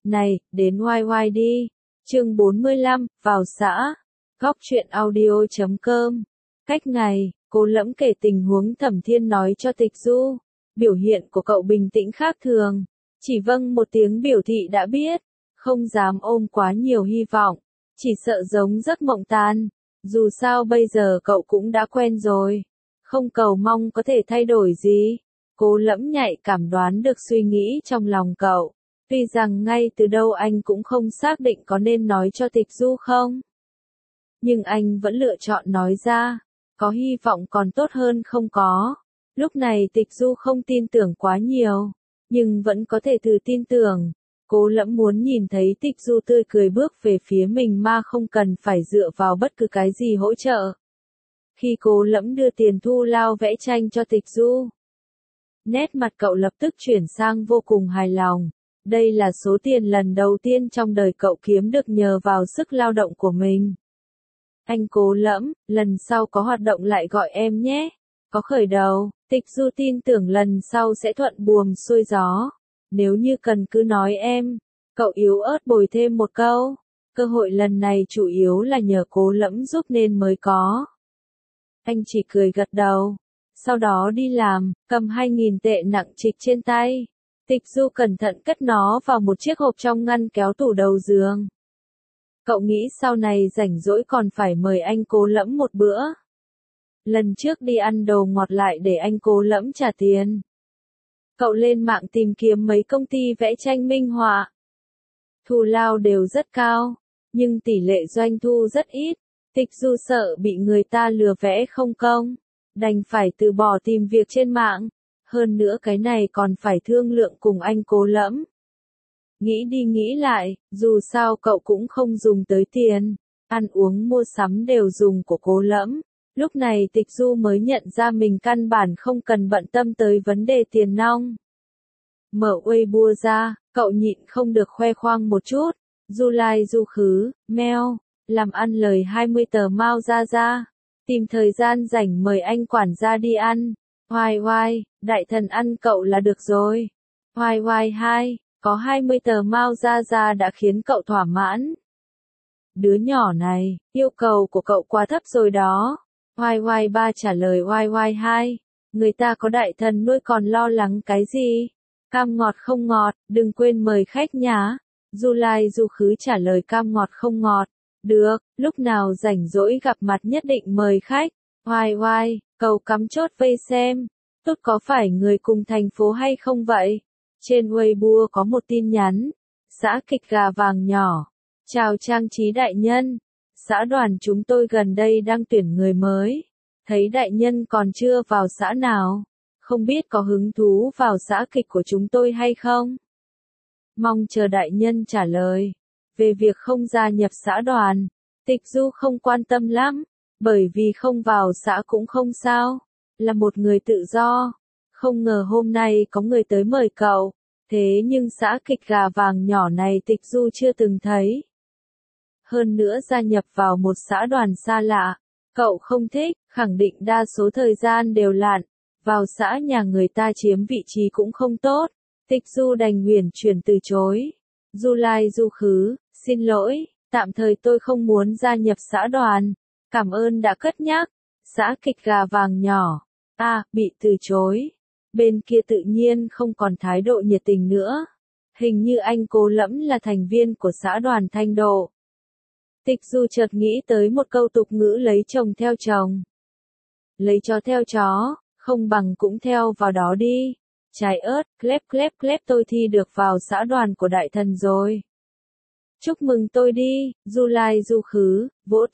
Này, đến YY đi. Chương 45, vào xã. Góc truyện audio.com. Cách ngày, Cố Lẫm kể tình huống Thẩm Thiên nói cho Tịch Du. Biểu hiện của cậu bình tĩnh khác thường. Chỉ vâng một tiếng biểu thị đã biết. Không dám ôm quá nhiều hy vọng. Chỉ sợ giống giấc mộng tan. Dù sao bây giờ cậu cũng đã quen rồi. Không cầu mong có thể thay đổi gì. Cố Lẫm nhạy cảm đoán được suy nghĩ trong lòng cậu. Tuy rằng ngay từ đâu anh cũng không xác định có nên nói cho Tịch Du không. Nhưng anh vẫn lựa chọn nói ra. Có hy vọng còn tốt hơn không có. Lúc này Tịch Du không tin tưởng quá nhiều. Nhưng vẫn có thể thử tin tưởng. Cố Lẫm muốn nhìn thấy Tịch Du tươi cười bước về phía mình mà không cần phải dựa vào bất cứ cái gì hỗ trợ. Khi Cố Lẫm đưa tiền thu lao vẽ tranh cho Tịch Du, nét mặt cậu lập tức chuyển sang vô cùng hài lòng. Đây là số tiền lần đầu tiên trong đời cậu kiếm được nhờ vào sức lao động của mình. Anh Cố Lẫm, lần sau có hoạt động lại gọi em nhé. Có khởi đầu, Tịch Du tin tưởng lần sau sẽ thuận buồm xuôi gió. Nếu như cần cứ nói em. Cậu yếu ớt bồi thêm một câu. Cơ hội lần này chủ yếu là nhờ Cố Lẫm giúp nên mới có. Anh chỉ cười gật đầu. Sau đó đi làm, cầm 2.000 tệ nặng trịch trên tay. Tịch Du cẩn thận cất nó vào một chiếc hộp trong ngăn kéo tủ đầu giường. Cậu nghĩ sau này rảnh rỗi còn phải mời anh Cố Lẫm một bữa. Lần trước đi ăn đồ ngọt lại để anh Cố Lẫm trả tiền. Cậu lên mạng tìm kiếm mấy công ty vẽ tranh minh họa. Thù lao đều rất cao, nhưng tỷ lệ doanh thu rất ít. Tịch Du sợ bị người ta lừa vẽ không công, đành phải từ bỏ tìm việc trên mạng. Hơn nữa cái này còn phải thương lượng cùng anh Cố Lẫm. Nghĩ đi nghĩ lại, dù sao cậu cũng không dùng tới tiền. Ăn uống mua sắm đều dùng của Cố Lẫm. Lúc này Tịch Du mới nhận ra mình căn bản không cần bận tâm tới vấn đề tiền nong. Mở Weibo ra, cậu nhịn không được khoe khoang một chút. Du lai du khứ, meo, làm ăn lời 20 tờ mao ra. Tìm thời gian rảnh mời anh quản gia đi ăn. YY, đại thần ăn cậu là được rồi. YY2, có 20 tờ mao ra đã khiến cậu thỏa mãn. Đứa nhỏ này, yêu cầu của cậu quá thấp rồi đó. YY3 trả lời YY2, người ta có đại thần nuôi còn lo lắng cái gì? Cam ngọt không ngọt, đừng quên mời khách nhá. Du lai du khứ trả lời cam ngọt không ngọt. Được, lúc nào rảnh rỗi gặp mặt nhất định mời khách. YY, cầu cắm chốt vây xem. Tốt có phải người cùng thành phố hay không vậy? Trên Weibo có một tin nhắn. Xã Kịch Gà Vàng Nhỏ. Chào trang trí đại nhân. Xã đoàn chúng tôi gần đây đang tuyển người mới. Thấy đại nhân còn chưa vào xã nào. Không biết có hứng thú vào xã kịch của chúng tôi hay không? Mong chờ đại nhân trả lời. Về việc không gia nhập xã đoàn, Tịch Du không quan tâm lắm. Bởi vì không vào xã cũng không sao. Là một người tự do. Không ngờ hôm nay có người tới mời cậu. Thế nhưng xã Kịch Gà Vàng Nhỏ này Tịch Du chưa từng thấy. Hơn nữa gia nhập vào một xã đoàn xa lạ. Cậu không thích, khẳng định đa số thời gian đều lạn. Vào xã nhà người ta chiếm vị trí cũng không tốt. Tịch Du đành uyển chuyển từ chối. Du lai du khứ, xin lỗi, tạm thời tôi không muốn gia nhập xã đoàn. Cảm ơn đã cất nhắc. Xã Kịch Gà Vàng Nhỏ. Bị từ chối. Bên kia tự nhiên không còn thái độ nhiệt tình nữa. Hình như anh Cố Lẫm là thành viên của xã đoàn Thanh Độ. Tịch Du chợt nghĩ tới một câu tục ngữ lấy chồng theo chồng. Lấy chó theo chó, không bằng cũng theo vào đó đi. Trái ớt, clép tôi thi được vào xã đoàn của đại thần rồi. Chúc mừng tôi đi, du lai du khứ, vỗ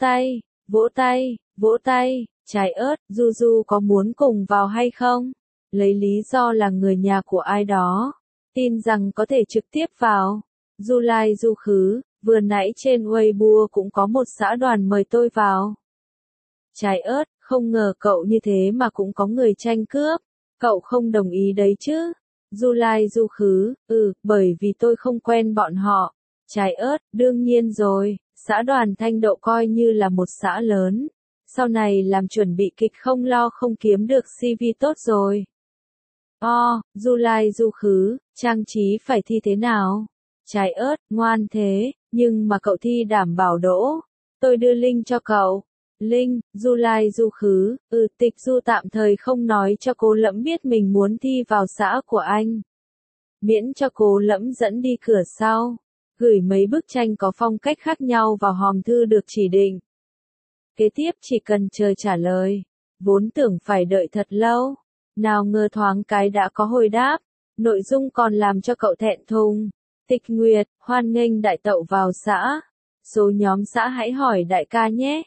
tay, trái ớt, Du có muốn cùng vào hay không? Lấy lý do là người nhà của ai đó. Tin rằng có thể trực tiếp vào. Du lai du khứ, vừa nãy trên Weibo cũng có một xã đoàn mời tôi vào. Trái ớt, không ngờ cậu như thế mà cũng có người tranh cướp. Cậu không đồng ý đấy chứ? Du lai du khứ, bởi vì tôi không quen bọn họ. Trái ớt, đương nhiên rồi, xã đoàn Thanh Độ coi như là một xã lớn. Sau này làm chuẩn bị kịch không lo không kiếm được CV tốt rồi. Du lai du khứ, trang trí phải thi thế nào? Trái ớt, ngoan thế, nhưng mà cậu thi đảm bảo đỗ. Tôi đưa link cho cậu. Link, Du Lai Du Khứ, Tịch Du tạm thời không nói cho Cố Lẫm biết mình muốn thi vào xã của anh. Miễn cho Cố Lẫm dẫn đi cửa sau. Gửi mấy bức tranh có phong cách khác nhau vào hòm thư được chỉ định. Kế tiếp chỉ cần chờ trả lời. Vốn tưởng phải đợi thật lâu. Nào ngờ thoáng cái đã có hồi đáp. Nội dung còn làm cho cậu thẹn thùng. Tịch Nguyệt, hoan nghênh đại tẩu vào xã. Số nhóm xã hãy hỏi đại ca nhé.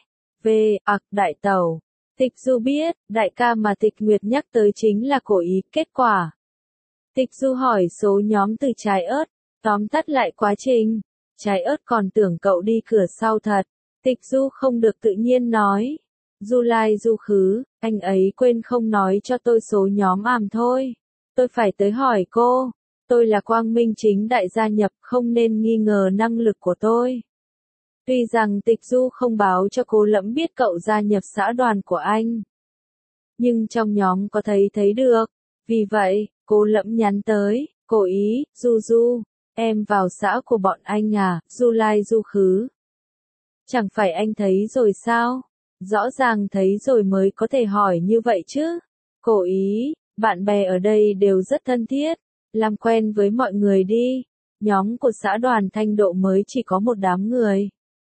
Đại tẩu. Tịch Du biết, đại ca mà Tịch Nguyệt nhắc tới chính là cố ý. Kết quả. Tịch Du hỏi số nhóm từ Trái ớt. Tóm tắt lại quá trình. Trái ớt còn tưởng cậu đi cửa sau thật. Tịch Du không được tự nhiên nói. Du Lai Du Khứ, anh ấy quên không nói cho tôi số nhóm thôi. Tôi phải tới hỏi cô. Tôi là quang minh chính đại gia nhập, không nên nghi ngờ năng lực của tôi. Tuy rằng Tịch Du không báo cho Cố Lẫm biết cậu gia nhập xã đoàn của anh. Nhưng trong nhóm có thấy được. Vì vậy, Cố Lẫm nhắn tới, cố ý, Du, em vào xã của bọn anh à, Du Lai Du Khứ. Chẳng phải anh thấy rồi sao? Rõ ràng thấy rồi mới có thể hỏi như vậy chứ. Cố ý, bạn bè ở đây đều rất thân thiết. Làm quen với mọi người đi. Nhóm của xã đoàn Thanh Độ mới chỉ có một đám người.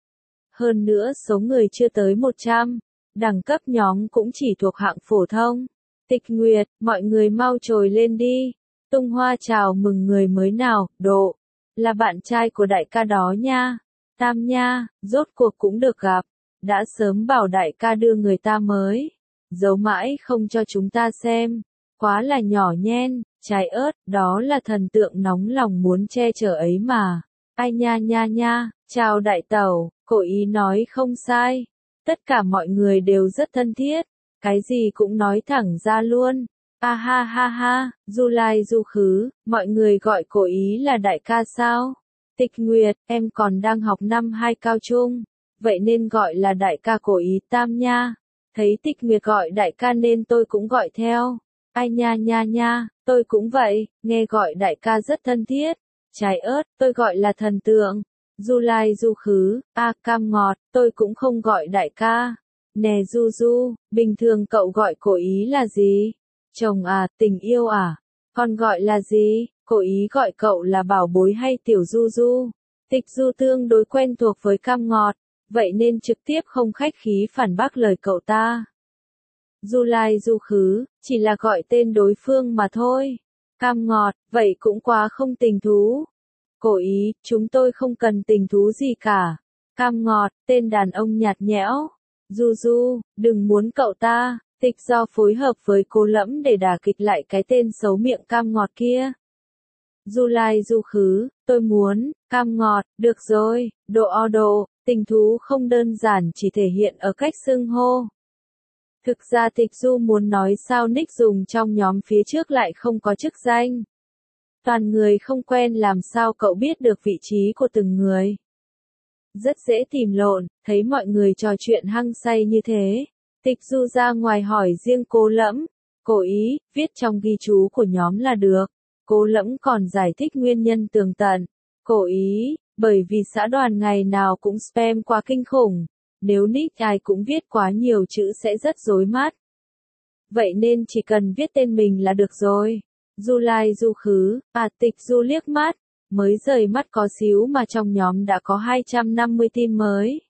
Hơn nữa số người chưa tới 100. Đẳng cấp nhóm cũng chỉ thuộc hạng phổ thông. Tịch Nguyệt, mọi người mau trồi lên đi. Tung hoa chào mừng người mới nào, Độ. Là bạn trai của đại ca đó nha. Tam nha, rốt cuộc cũng được gặp. Đã sớm bảo đại ca đưa người ta mới. Giấu mãi không cho chúng ta xem. Quá là nhỏ nhen, Trái ớt, đó là thần tượng nóng lòng muốn che chở ấy mà. Ai nha, chào đại tẩu, cố ý nói không sai. Tất cả mọi người đều rất thân thiết. Cái gì cũng nói thẳng ra luôn. Ha, Du Lai Du Khứ, mọi người gọi cố ý là đại ca sao? Tịch Nguyệt, em còn đang học năm 2 cao trung. Vậy nên gọi là đại ca cố ý Tam nha. Thấy Tịch Nguyệt gọi đại ca nên tôi cũng gọi theo. Ai nha, tôi cũng vậy, nghe gọi đại ca rất thân thiết. Trái ớt, tôi gọi là thần tượng. Du Lai Du Khứ, cam ngọt, tôi cũng không gọi đại ca. Nè Du, bình thường cậu gọi cố ý là gì? Chồng à, tình yêu à? Còn gọi là gì? Cố ý gọi cậu là bảo bối hay tiểu Du? Tịch Du tương đối quen thuộc với cam ngọt, vậy nên trực tiếp không khách khí phản bác lời cậu ta. Du Lai Du Khứ, chỉ là gọi tên đối phương mà thôi. Cam ngọt, vậy cũng quá không tình thú. Cố ý, chúng tôi không cần tình thú gì cả. Cam ngọt, tên đàn ông nhạt nhẽo. Du, đừng muốn cậu ta. Tịch Do phối hợp với Cố Lẫm để đả kích lại cái tên xấu miệng cam ngọt kia. Du Lai Du Khứ, tôi muốn, cam ngọt, được rồi, độ, tình thú không đơn giản chỉ thể hiện ở cách xưng hô. Thực ra Tịch Du muốn nói sao nick dùng trong nhóm phía trước lại không có chức danh. Toàn người không quen làm sao cậu biết được vị trí của từng người. Rất dễ tìm lộn, thấy mọi người trò chuyện hăng say như thế. Tịch Du ra ngoài hỏi riêng Cố Lẫm. Cố ý, viết trong ghi chú của nhóm là được. Cố Lẫm còn giải thích nguyên nhân tường tận. Cố ý, bởi vì xã đoàn ngày nào cũng spam quá kinh khủng. Nếu nick ai cũng viết quá nhiều chữ sẽ rất rối mắt. Vậy nên chỉ cần viết tên mình là được rồi. Du Lai Du Khứ, Tịch Du liếc mắt. Mới rời mắt có xíu mà trong nhóm đã có 250 tin mới.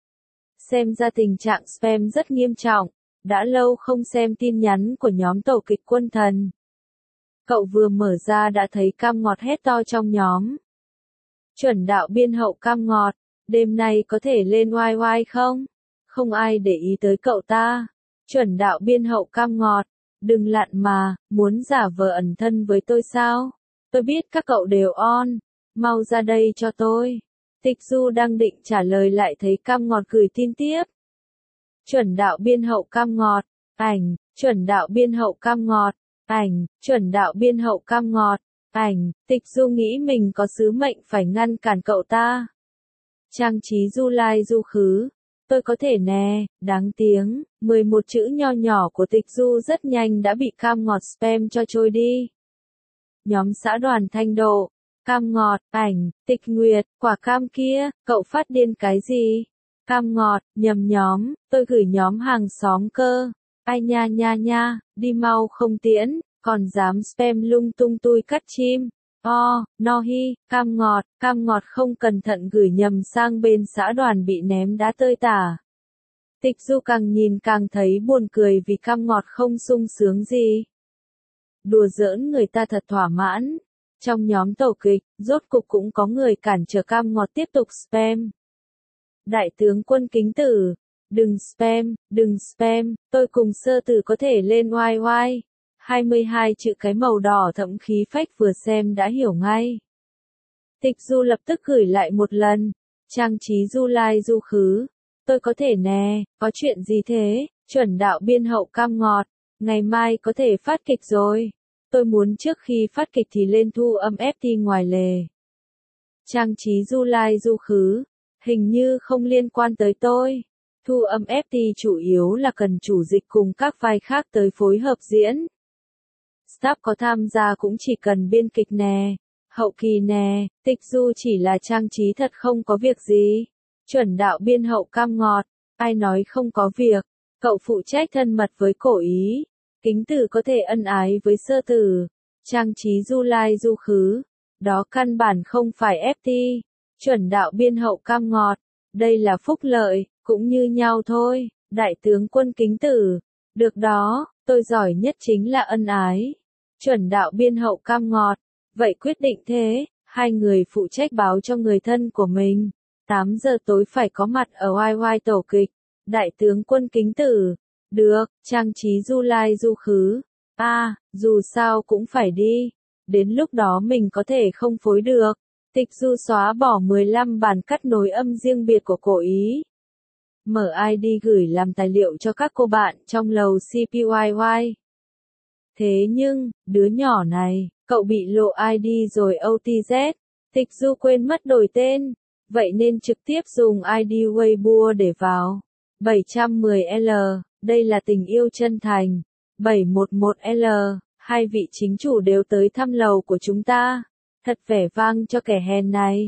Xem ra tình trạng spam rất nghiêm trọng. Đã lâu không xem tin nhắn của nhóm tổ kịch Quân Thần. Cậu vừa mở ra đã thấy cam ngọt hét to trong nhóm. Chuẩn đạo biên hậu cam ngọt, đêm nay có thể lên YY không? Không ai để ý tới cậu ta. Chuẩn đạo biên hậu cam ngọt, đừng lặn mà, muốn giả vờ ẩn thân với tôi sao? Tôi biết các cậu đều on, mau ra đây cho tôi. Tịch Du đang định trả lời lại thấy cam ngọt gửi tin tiếp. Chuẩn đạo biên hậu cam ngọt, ảnh, chuẩn đạo biên hậu cam ngọt, ảnh, chuẩn đạo biên hậu cam ngọt, ảnh. Tịch Du nghĩ mình có sứ mệnh phải ngăn cản cậu ta. Trang trí Du Lai Du Khứ, tôi có thể nè, đáng tiếng. 11 chữ nho nhỏ của Tịch Du rất nhanh đã bị cam ngọt spam cho trôi đi. Nhóm xã đoàn Thanh Độ, Cam ngọt, ảnh, Tịch Nguyệt, quả cam kia, cậu phát điên cái gì? Cam ngọt, nhầm nhóm, tôi gửi nhóm hàng xóm cơ. Ai nha nha nha, đi mau không tiễn, còn dám spam lung tung tui cắt chim. No hi, cam ngọt không cẩn thận gửi nhầm sang bên xã Đoàn bị ném đá tơi tả. Tịch Du càng nhìn càng thấy buồn cười vì cam ngọt không sung sướng gì. Đùa giỡn người ta thật thỏa mãn. Trong nhóm tàu kịch, rốt cục cũng có người cản trở cam ngọt tiếp tục spam. Đại tướng Quân Kính Tử, đừng spam, tôi cùng Sơ Tử có thể lên YY. 22 chữ cái màu đỏ thẫm khí phách vừa xem đã hiểu ngay. Tịch Du lập tức gửi lại một lần. Trang trí du lai du khứ. Tôi có thể nè, có chuyện gì thế? Chuẩn đạo biên hậu cam ngọt. Ngày mai có thể phát kịch rồi. Tôi muốn trước khi phát kịch thì lên thu âm FT ngoài lề. Trang trí du lai du khứ. Hình như không liên quan tới tôi. Thu âm FT chủ yếu là cần chủ dịch cùng các vai khác tới phối hợp diễn. Staff có tham gia cũng chỉ cần biên kịch nè, hậu kỳ nè, Tịch Du chỉ là trang trí thật không có việc gì. Chuẩn đạo biên hậu cam ngọt, ai nói không có việc, cậu phụ trách thân mật với Cổ Ý, Kính Tử có thể ân ái với Sơ Tử, trang trí du lai du khứ, đó căn bản không phải FT, chuẩn đạo biên hậu cam ngọt, đây là phúc lợi, cũng như nhau thôi, Đại tướng Quân Kính Tử, được đó, tôi giỏi nhất chính là ân ái. Chuẩn đạo biên hậu cam ngọt, vậy quyết định thế, hai người phụ trách báo cho người thân của mình. 8 giờ tối phải có mặt ở YY tổ kịch, Đại tướng Quân Kính Tử, được, trang trí du lai du khứ, dù sao cũng phải đi, đến lúc đó mình có thể không phối được. Tịch Du xóa bỏ 15 bản cắt nối âm riêng biệt của Cổ Ý. Mở ID gửi làm tài liệu cho các cô bạn trong lầu CPYY. Thế nhưng, đứa nhỏ này, cậu bị lộ ID rồi OTZ. Tịch Du quên mất đổi tên, vậy nên trực tiếp dùng ID Weibo để vào. 710L, đây là tình yêu chân thành. 711L, hai vị chính chủ đều tới thăm lầu của chúng ta. Thật vẻ vang cho kẻ hèn này.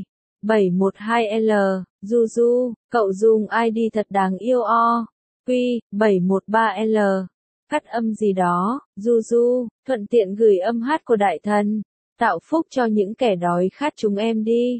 712L, Du, cậu dùng ID thật đáng yêu Quy, 713L. Cắt âm gì đó, Du, thuận tiện gửi âm hát của đại thần, tạo phúc cho những kẻ đói khát chúng em đi.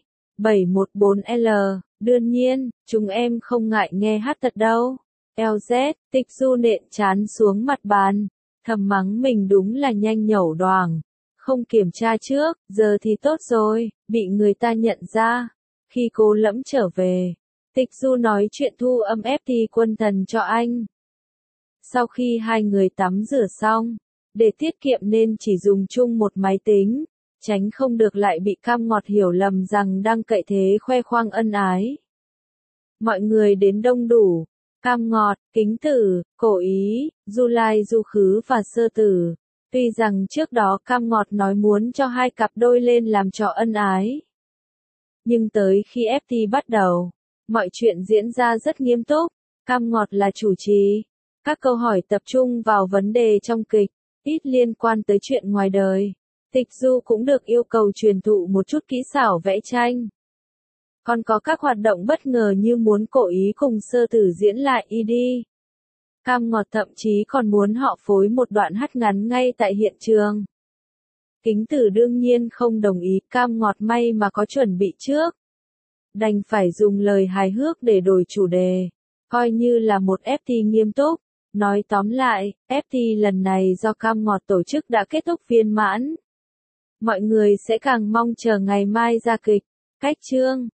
714L, đương nhiên, chúng em không ngại nghe hát thật đâu. LZ, Tịch Du nện chán xuống mặt bàn, thầm mắng mình đúng là nhanh nhẩu đoàng. Không kiểm tra trước, giờ thì tốt rồi, bị người ta nhận ra. Khi cô Lẫm trở về, Tịch Du nói chuyện thu âm FT Quân Thần cho anh. Sau khi hai người tắm rửa xong, để tiết kiệm nên chỉ dùng chung một máy tính, tránh không được lại bị cam ngọt hiểu lầm rằng đang cậy thế khoe khoang ân ái. Mọi người đến đông đủ, cam ngọt, Kính Tử, Cổ Ý, Du Lai Du Khứ và Sơ Tử. Tuy rằng trước đó cam ngọt nói muốn cho hai cặp đôi lên làm trò ân ái. Nhưng tới khi FT bắt đầu, mọi chuyện diễn ra rất nghiêm túc, cam ngọt là chủ trì. Các câu hỏi tập trung vào vấn đề trong kịch, ít liên quan tới chuyện ngoài đời. Tịch Du cũng được yêu cầu truyền thụ một chút kỹ xảo vẽ tranh. Còn có các hoạt động bất ngờ như muốn Cổ Ý cùng Sơ Tử diễn lại ID. Cam ngọt thậm chí còn muốn họ phối một đoạn hát ngắn ngay tại hiện trường. Kính Tử đương nhiên không đồng ý, cam ngọt may mà có chuẩn bị trước. Đành phải dùng lời hài hước để đổi chủ đề, coi như là một FT nghiêm túc. Nói tóm lại, FT lần này do cam ngọt tổ chức đã kết thúc viên mãn. Mọi người sẽ càng mong chờ ngày mai ra kịch. Cách chương